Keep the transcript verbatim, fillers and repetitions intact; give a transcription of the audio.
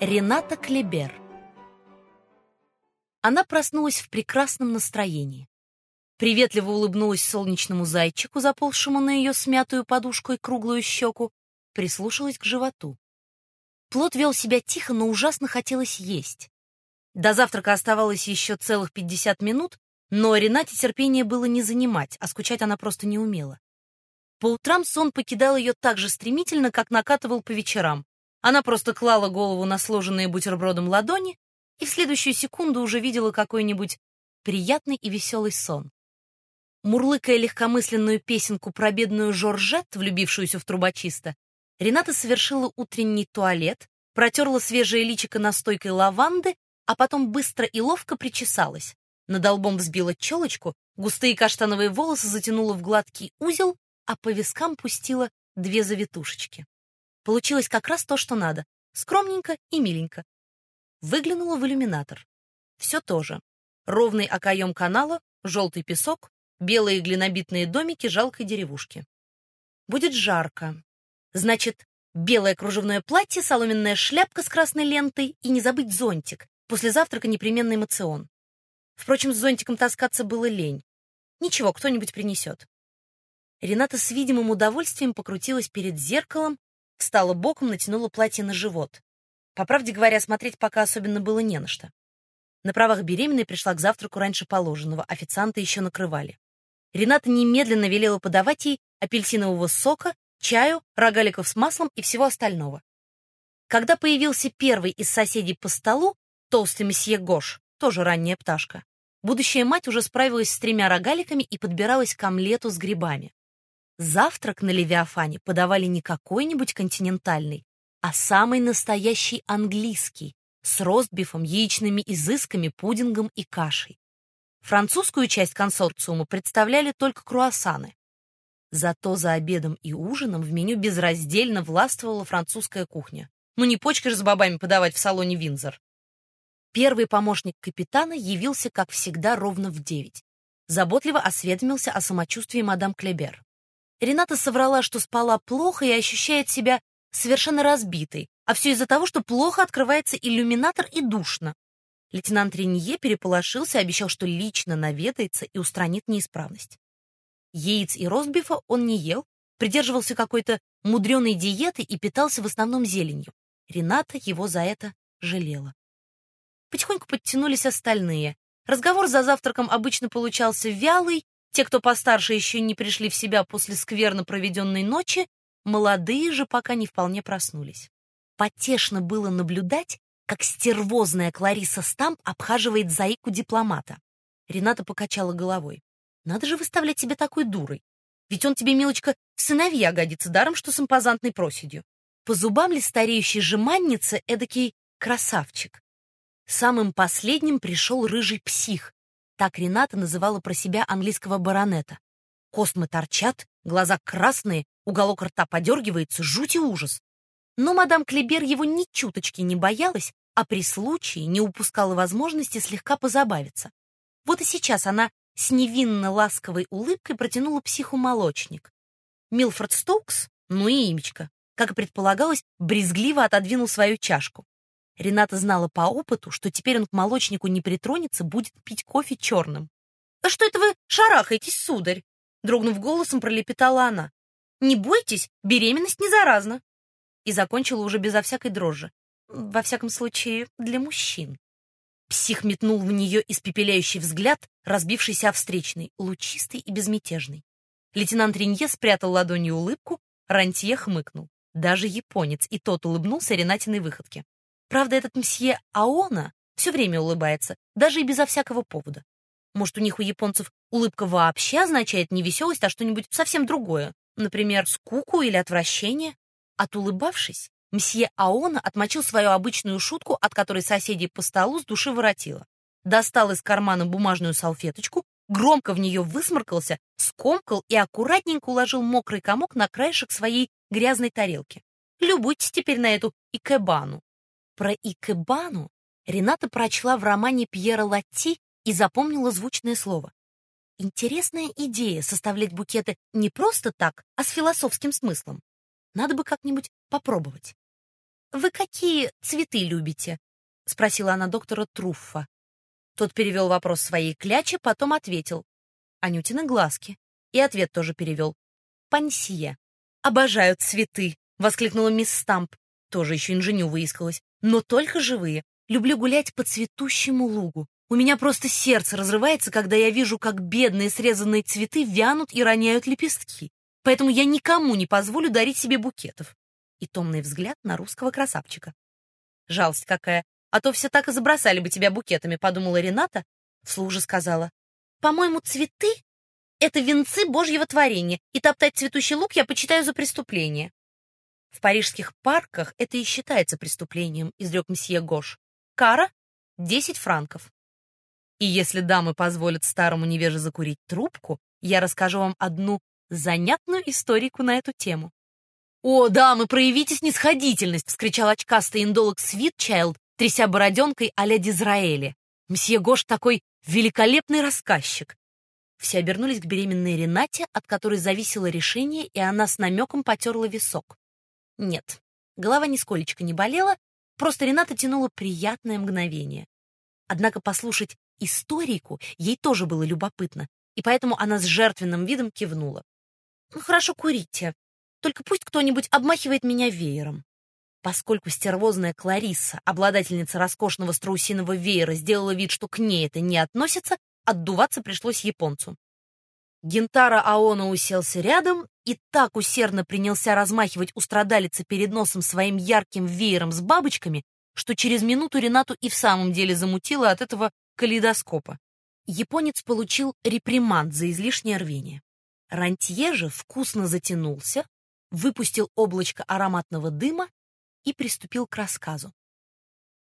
Рената Клебер. Она проснулась в прекрасном настроении. Приветливо улыбнулась солнечному зайчику, заползшему на ее смятую подушку и круглую щеку, прислушалась к животу. Плод вел себя тихо, но ужасно хотелось есть. До завтрака оставалось еще целых пятьдесят минут, но Ренате терпение было не занимать, а скучать она просто не умела. По утрам сон покидал ее так же стремительно, как накатывал по вечерам. Она просто клала голову на сложенные бутербродом ладони и в следующую секунду уже видела какой-нибудь приятный и веселый сон. Мурлыкая легкомысленную песенку про бедную Жоржет, влюбившуюся в трубочиста, Рената совершила утренний туалет, протерла свежее личико настойкой лаванды, а потом быстро и ловко причесалась. Над лбом взбила челочку, густые каштановые волосы затянула в гладкий узел, а по вискам пустила две завитушечки. Получилось как раз то, что надо. Скромненько и миленько. Выглянула в иллюминатор. Все то же. Ровный окоем канала, желтый песок, белые глинобитные домики жалкой деревушки. Будет жарко. Значит, белое кружевное платье, соломенная шляпка с красной лентой и не забыть зонтик. После завтрака непременный моцион. Впрочем, с зонтиком таскаться было лень. Ничего, кто-нибудь принесет. Рената с видимым удовольствием покрутилась перед зеркалом, встала боком, натянула платье на живот. По правде говоря, смотреть пока особенно было не на что. На правах беременной пришла к завтраку раньше положенного, официанты еще накрывали. Рената немедленно велела подавать ей апельсинового сока, чаю, рогаликов с маслом и всего остального. Когда появился первый из соседей по столу, толстый месье Гош, тоже ранняя пташка, будущая мать уже справилась с тремя рогаликами и подбиралась к омлету с грибами. Завтрак на Левиафане подавали не какой-нибудь континентальный, а самый настоящий английский, с ростбифом, яичными изысками, пудингом и кашей. Французскую часть консорциума представляли только круассаны. Зато за обедом и ужином в меню безраздельно властвовала французская кухня. Ну не почкой же с бобами подавать в салоне Виндзор. Первый помощник капитана явился, как всегда, ровно в девять. Заботливо осведомился о самочувствии мадам Клебер. Рената соврала, что спала плохо и ощущает себя совершенно разбитой, а все из-за того, что плохо открывается иллюминатор и душно. Лейтенант Ренье переполошился, обещал, что лично наведается и устранит неисправность. Яиц и ростбифа он не ел, придерживался какой-то мудреной диеты и питался в основном зеленью. Рената его за это жалела. Потихоньку подтянулись остальные. Разговор за завтраком обычно получался вялый, те, кто постарше, еще не пришли в себя после скверно проведенной ночи, молодые же пока не вполне проснулись. Потешно было наблюдать, как стервозная Клариса Стамп обхаживает заику дипломата. Рената покачала головой. Надо же выставлять себя такой дурой. Ведь он тебе, милочка, в сыновья годится, даром, что с импозантной проседью. По зубам ли стареющей жеманнице эдакий красавчик? Самым последним пришел рыжий псих. Так Рената называла про себя английского баронета. Космы торчат, глаза красные, уголок рта подергивается, жуть и ужас. Но мадам Клебер его ни чуточки не боялась, а при случае не упускала возможности слегка позабавиться. Вот и сейчас она с невинно ласковой улыбкой протянула психу молочник. Милфорд Стоукс, ну и имечко, как и предполагалось, брезгливо отодвинул свою чашку. Рената знала по опыту, что теперь он к молочнику не притронется, будет пить кофе черным. «А что это вы шарахаетесь, сударь?» Дрогнув голосом, пролепетала она. «Не бойтесь, беременность не заразна». И закончила уже безо всякой дрожи. Во всяком случае, для мужчин. Псих метнул в нее испепеляющий взгляд, разбившийся о встречный, лучистый и безмятежный. Лейтенант Ренье спрятал ладонью улыбку, Рантье хмыкнул. Даже японец, и тот улыбнулся Ренатиной выходке. Правда, этот мсье Аона все время улыбается, даже и безо всякого повода. Может, у них, у японцев, улыбка вообще означает не веселость, а что-нибудь совсем другое, например, скуку или отвращение? Отулыбавшись, мсье Аона отмочил свою обычную шутку, от которой соседей по столу с души воротило. Достал из кармана бумажную салфеточку, громко в нее высморкался, скомкал и аккуратненько уложил мокрый комок на краешек своей грязной тарелки. Любуйтесь теперь на эту икебану. Про икебану Рената прочла в романе Пьера Латти и запомнила звучное слово. Интересная идея составлять букеты не просто так, а с философским смыслом. Надо бы как-нибудь попробовать. «Вы какие цветы любите?» — спросила она доктора Труффа. Тот перевел вопрос своей кляче, потом ответил. Анютины глазки. И ответ тоже перевел. «Пансье». «Обожаю цветы!» — воскликнула мисс Стамп. Тоже еще инженю выискалась. «Но только живые. Люблю гулять по цветущему лугу. У меня просто сердце разрывается, когда я вижу, как бедные срезанные цветы вянут и роняют лепестки. Поэтому я никому не позволю дарить себе букетов». И томный взгляд на русского красавчика. «Жалость какая! А то все так и забросали бы тебя букетами», — подумала Рената, вслух же сказала. «По-моему, цветы — это венцы Божьего творения, и топтать цветущий луг я почитаю за преступление». «В парижских парках это и считается преступлением», — изрек мсье Гош. «Кара — десять франков. И если дамы позволят старому невеже закурить трубку, я расскажу вам одну занятную историку на эту тему». «О, дамы, проявите снисходительность!» — вскричал очкастый индолог Свитчайлд, тряся бороденкой а-ля Дизраэли. «Мсье Гош такой великолепный рассказчик!» Все обернулись к беременной Ренате, от которой зависело решение, и она с намеком потерла висок. Нет, голова нисколечко не болела, просто Рената тянула приятное мгновение. Однако послушать историку ей тоже было любопытно, и поэтому она с жертвенным видом кивнула. «Ну, хорошо, курите. Только пусть кто-нибудь обмахивает меня веером». Поскольку стервозная Кларисса, обладательница роскошного страусиного веера, сделала вид, что к ней это не относится, отдуваться пришлось японцу. Гентаро Аоно уселся рядом и так усердно принялся размахивать у страдалицы перед носом своим ярким веером с бабочками, что через минуту Ренату и в самом деле замутило от этого калейдоскопа. Японец получил реприманд за излишнее рвение. Рантье же вкусно затянулся, выпустил облачко ароматного дыма и приступил к рассказу.